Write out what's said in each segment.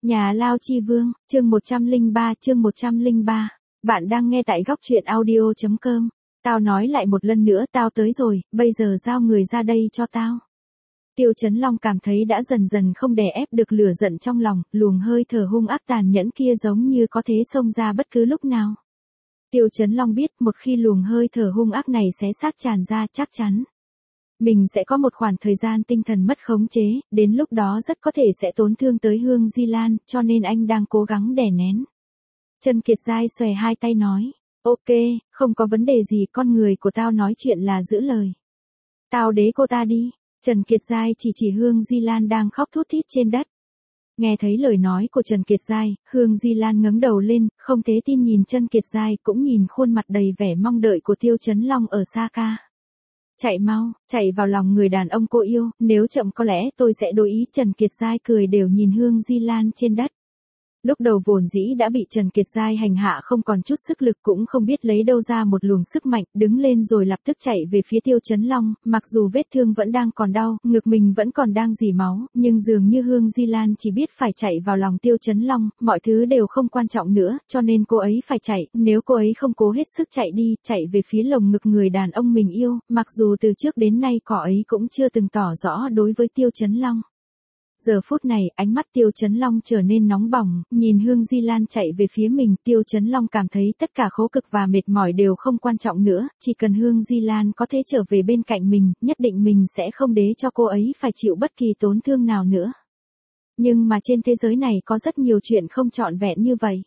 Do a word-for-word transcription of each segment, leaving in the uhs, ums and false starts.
Nhà Lao Chi Vương, chương một trăm lẻ ba, chương một trăm lẻ ba. Bạn đang nghe tại góc truyện audio chấm com. Tao nói lại một lần nữa, tao tới rồi, bây giờ giao người ra đây cho tao. Tiêu Chấn Long cảm thấy đã dần dần không đè ép được lửa giận trong lòng, luồng hơi thở hung ác tàn nhẫn kia giống như có thế xông ra bất cứ lúc nào. Tiêu Chấn Long biết một khi luồng hơi thở hung ác này xé xác tràn ra chắc chắn mình sẽ có một khoảng thời gian tinh thần mất khống chế, đến lúc đó rất có thể sẽ tổn thương tới Hương Di Lan, cho nên anh đang cố gắng đè nén. Trần Kiệt Giai xòe hai tay nói, ok, không có vấn đề gì, con người của tao nói chuyện là giữ lời. Tao đế cô ta đi. Trần Kiệt Giai chỉ chỉ Hương Di Lan đang khóc thút thít trên đất. Nghe thấy lời nói của Trần Kiệt Giai, Hương Di Lan ngẩng đầu lên, không thể tin nhìn Trần Kiệt Giai, cũng nhìn khuôn mặt đầy vẻ mong đợi của Tiêu Chấn Long ở xa ca. Chạy mau, chạy vào lòng người đàn ông cô yêu, nếu chậm có lẽ tôi sẽ đổi ý. Trần Kiệt Giai cười đều nhìn Hương Di Lan trên đất. Lúc đầu vốn dĩ đã bị Trần Kiệt Giai hành hạ không còn chút sức lực, cũng không biết lấy đâu ra một luồng sức mạnh, đứng lên rồi lập tức chạy về phía Tiêu Chấn Long, mặc dù vết thương vẫn đang còn đau, ngực mình vẫn còn đang rỉ máu, nhưng dường như Hương Di Lan chỉ biết phải chạy vào lòng Tiêu Chấn Long, mọi thứ đều không quan trọng nữa, cho nên cô ấy phải chạy, nếu cô ấy không cố hết sức chạy đi, chạy về phía lồng ngực người đàn ông mình yêu, mặc dù từ trước đến nay cỏ ấy cũng chưa từng tỏ rõ đối với Tiêu Chấn Long. Giờ phút này, ánh mắt Tiêu Chấn Long trở nên nóng bỏng, nhìn Hương Di Lan chạy về phía mình, Tiêu Chấn Long cảm thấy tất cả khổ cực và mệt mỏi đều không quan trọng nữa, chỉ cần Hương Di Lan có thể trở về bên cạnh mình, nhất định mình sẽ không để cho cô ấy phải chịu bất kỳ tổn thương nào nữa. Nhưng mà trên thế giới này có rất nhiều chuyện không trọn vẹn như vậy.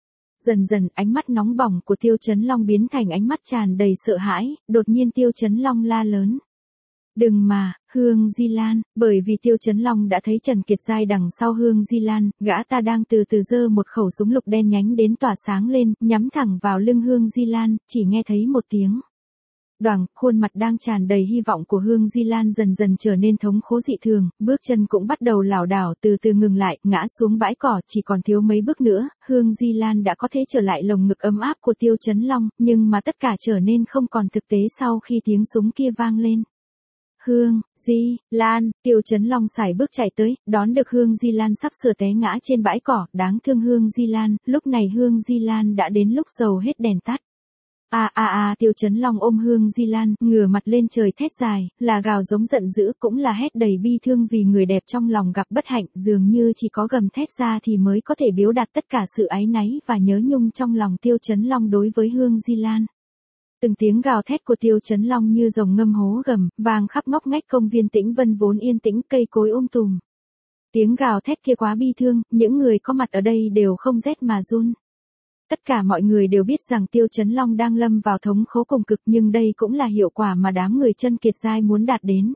Dần dần, ánh mắt nóng bỏng của Tiêu Chấn Long biến thành ánh mắt tràn đầy sợ hãi, đột nhiên Tiêu Chấn Long la lớn. Đừng mà, Hương Di Lan, bởi vì Tiêu Chấn Long đã thấy Trần Kiệt Giai đằng sau Hương Di Lan, gã ta đang từ từ giơ một khẩu súng lục đen nhánh đến tỏa sáng lên, nhắm thẳng vào lưng Hương Di Lan, chỉ nghe thấy một tiếng. Đoảng, khuôn mặt đang tràn đầy hy vọng của Hương Di Lan dần dần trở nên thống khổ dị thường, bước chân cũng bắt đầu lảo đảo từ từ ngừng lại, ngã xuống bãi cỏ, chỉ còn thiếu mấy bước nữa, Hương Di Lan đã có thể trở lại lồng ngực ấm áp của Tiêu Chấn Long, nhưng mà tất cả trở nên không còn thực tế sau khi tiếng súng kia vang lên. Hương Di Lan, Tiêu Chấn Long sải bước chạy tới, đón được Hương Di Lan sắp sửa té ngã trên bãi cỏ, đáng thương Hương Di Lan, lúc này Hương Di Lan đã đến lúc dầu hết đèn tắt. A a a, Tiêu Chấn Long ôm Hương Di Lan, ngửa mặt lên trời thét dài, là gào giống giận dữ, cũng là hét đầy bi thương vì người đẹp trong lòng gặp bất hạnh, dường như chỉ có gầm thét ra thì mới có thể biểu đạt tất cả sự áy náy và nhớ nhung trong lòng Tiêu Chấn Long đối với Hương Di Lan. Từng tiếng gào thét của Tiêu Chấn Long như rồng ngâm hố gầm, vang khắp ngóc ngách công viên Tĩnh Vân vốn yên tĩnh, cây cối um tùm. Tiếng gào thét kia quá bi thương, những người có mặt ở đây đều không rét mà run. Tất cả mọi người đều biết rằng Tiêu Chấn Long đang lâm vào thống khổ cùng cực, nhưng đây cũng là hiệu quả mà đám người Trần Kiệt Giai muốn đạt đến.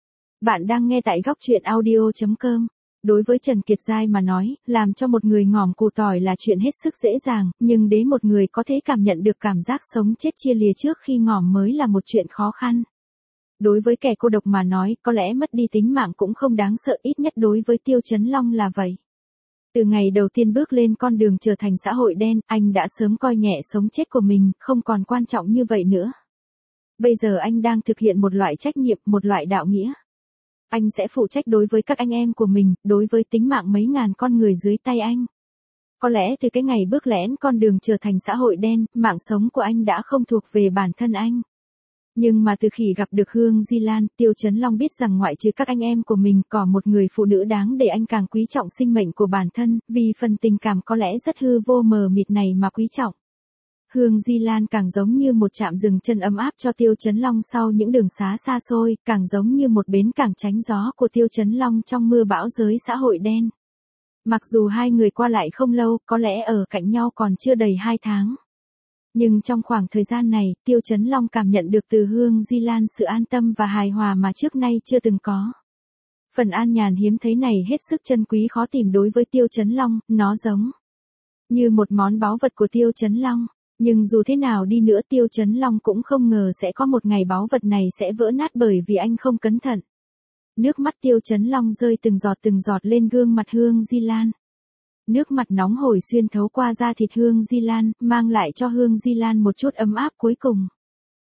Bạn đang nghe tại góc truyện audio chấm com. Đối với Trần Kiệt Giai mà nói, làm cho một người ngòm củ tỏi là chuyện hết sức dễ dàng, nhưng để một người có thể cảm nhận được cảm giác sống chết chia lìa trước khi ngòm mới là một chuyện khó khăn. Đối với kẻ cô độc mà nói, có lẽ mất đi tính mạng cũng không đáng sợ, ít nhất đối với Tiêu Chấn Long là vậy. Từ ngày đầu tiên bước lên con đường trở thành xã hội đen, anh đã sớm coi nhẹ sống chết của mình, không còn quan trọng như vậy nữa. Bây giờ anh đang thực hiện một loại trách nhiệm, một loại đạo nghĩa. Anh sẽ phụ trách đối với các anh em của mình, đối với tính mạng mấy ngàn con người dưới tay anh. Có lẽ từ cái ngày bước lén con đường trở thành xã hội đen, mạng sống của anh đã không thuộc về bản thân anh. Nhưng mà từ khi gặp được Hương Di Lan, Tiêu Chấn Long biết rằng ngoại trừ các anh em của mình, còn một người phụ nữ đáng để anh càng quý trọng sinh mệnh của bản thân, vì phần tình cảm có lẽ rất hư vô mờ mịt này mà quý trọng. Hương Di Lan càng giống như một trạm dừng chân ấm áp cho Tiêu Chấn Long sau những đường xá xa xôi, càng giống như một bến cảng tránh gió của Tiêu Chấn Long trong mưa bão giới xã hội đen. Mặc dù hai người qua lại không lâu, có lẽ ở cạnh nhau còn chưa đầy hai tháng. Nhưng trong khoảng thời gian này, Tiêu Chấn Long cảm nhận được từ Hương Di Lan sự an tâm và hài hòa mà trước nay chưa từng có. Phần an nhàn hiếm thấy này hết sức chân quý khó tìm đối với Tiêu Chấn Long, nó giống như một món báu vật của Tiêu Chấn Long. Nhưng dù thế nào đi nữa Tiêu Chấn Long cũng không ngờ sẽ có một ngày báu vật này sẽ vỡ nát bởi vì anh không cẩn thận. Nước mắt Tiêu Chấn Long rơi từng giọt từng giọt lên gương mặt Hương Di Lan. Nước mặt nóng hổi xuyên thấu qua da thịt Hương Di Lan, mang lại cho Hương Di Lan một chút ấm áp cuối cùng.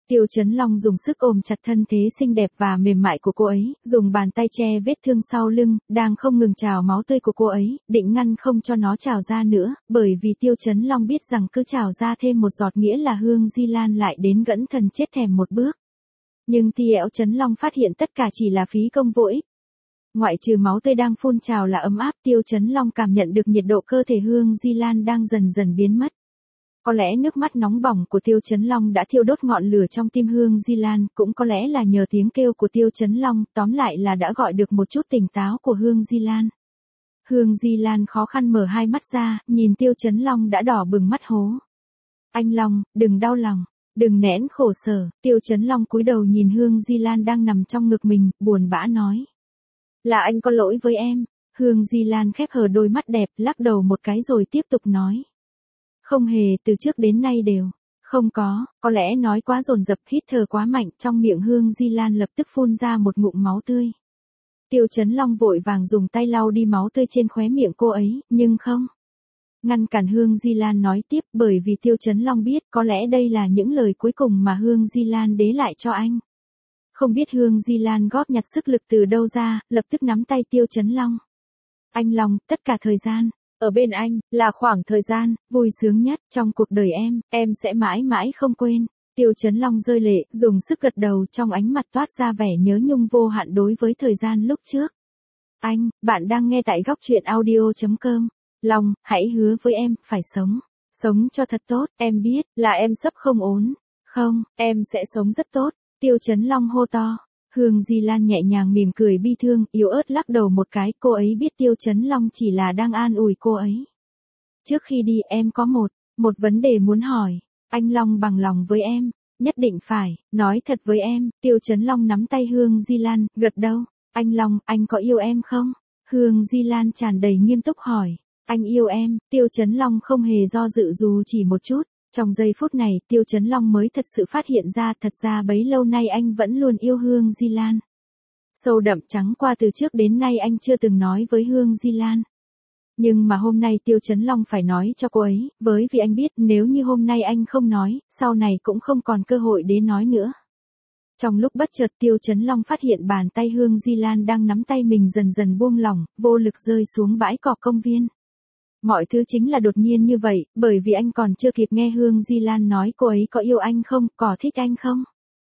Tiêu Chấn Long dùng sức ôm chặt thân thế xinh đẹp và mềm mại của cô ấy, dùng bàn tay che vết thương sau lưng, đang không ngừng trào máu tươi của cô ấy, định ngăn không cho nó trào ra nữa, bởi vì Tiêu Chấn Long biết rằng cứ trào ra thêm một giọt nghĩa là Hương Di Lan lại đến gẫn thần chết thèm một bước. Nhưng Tiêu Chấn Long phát hiện tất cả chỉ là phí công vô ích. Ngoại trừ máu tươi đang phun trào là ấm áp, Tiêu Chấn Long cảm nhận được nhiệt độ cơ thể Hương Di Lan đang dần dần biến mất. Có lẽ nước mắt nóng bỏng của Tiêu Chấn Long đã thiêu đốt ngọn lửa trong tim Hương Di Lan, cũng có lẽ là nhờ tiếng kêu của Tiêu Chấn Long, tóm lại là đã gọi được một chút tỉnh táo của Hương Di Lan. Hương Di Lan khó khăn mở hai mắt ra, nhìn Tiêu Chấn Long đã đỏ bừng mắt hố. Anh Long, đừng đau lòng, đừng nén khổ sở. Tiêu Chấn Long cúi đầu nhìn Hương Di Lan đang nằm trong ngực mình, buồn bã nói. Là anh có lỗi với em. Hương Di Lan khép hờ đôi mắt đẹp, lắc đầu một cái rồi tiếp tục nói. Không hề, từ trước đến nay đều. Không có, có lẽ nói quá dồn dập, hít thở quá mạnh, trong miệng Hương Di Lan lập tức phun ra một ngụm máu tươi. Tiêu Chấn Long vội vàng dùng tay lau đi máu tươi trên khóe miệng cô ấy, nhưng không. Ngăn cản Hương Di Lan nói tiếp, bởi vì Tiêu Chấn Long biết có lẽ đây là những lời cuối cùng mà Hương Di Lan đế lại cho anh. Không biết Hương Di Lan góp nhặt sức lực từ đâu ra, lập tức nắm tay Tiêu Chấn Long. Anh Long, tất cả thời gian ở bên anh, là khoảng thời gian vui sướng nhất trong cuộc đời em, em sẽ mãi mãi không quên. Tiêu Chấn Long rơi lệ, dùng sức gật đầu, trong ánh mặt toát ra vẻ nhớ nhung vô hạn đối với thời gian lúc trước. Anh, bạn đang nghe tại góc truyện audio chấm com. Long, hãy hứa với em, phải sống. Sống cho thật tốt, em biết, là em sắp không ổn. Không, em sẽ sống rất tốt. Tiêu Chấn Long hô to. Hương Di Lan nhẹ nhàng mỉm cười bi thương, yếu ớt lắc đầu một cái, cô ấy biết Tiêu Chấn Long chỉ là đang an ủi cô ấy. Trước khi đi em có một, một vấn đề muốn hỏi. Anh Long bằng lòng với em, nhất định phải, nói thật với em. Tiêu Chấn Long nắm tay Hương Di Lan, gật đầu. Anh Long, anh có yêu em không? Hương Di Lan tràn đầy nghiêm túc hỏi. Anh yêu em. Tiêu Chấn Long không hề do dự dù chỉ một chút. Trong giây phút này, Tiêu Chấn Long mới thật sự phát hiện ra thật ra bấy lâu nay anh vẫn luôn yêu Hương Di Lan. Sâu đậm trắng qua từ trước đến nay anh chưa từng nói với Hương Di Lan. Nhưng mà hôm nay Tiêu Chấn Long phải nói cho cô ấy, bởi vì anh biết nếu như hôm nay anh không nói, sau này cũng không còn cơ hội để nói nữa. Trong lúc bất chợt Tiêu Chấn Long phát hiện bàn tay Hương Di Lan đang nắm tay mình dần dần buông lỏng, vô lực rơi xuống bãi cỏ công viên. Mọi thứ chính là đột nhiên như vậy, bởi vì anh còn chưa kịp nghe Hương Di Lan nói cô ấy có yêu anh không, có thích anh không.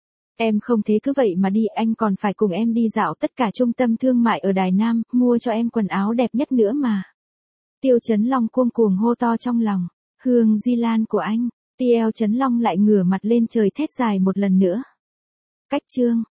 Em không thế cứ vậy mà đi, anh còn phải cùng em đi dạo tất cả trung tâm thương mại ở Đài Nam, mua cho em quần áo đẹp nhất nữa mà. Tiêu Chấn Long cuống cuồng hô to trong lòng. Hương Di Lan của anh. Tiêu Chấn Long lại ngửa mặt lên trời thét dài một lần nữa. Cách chương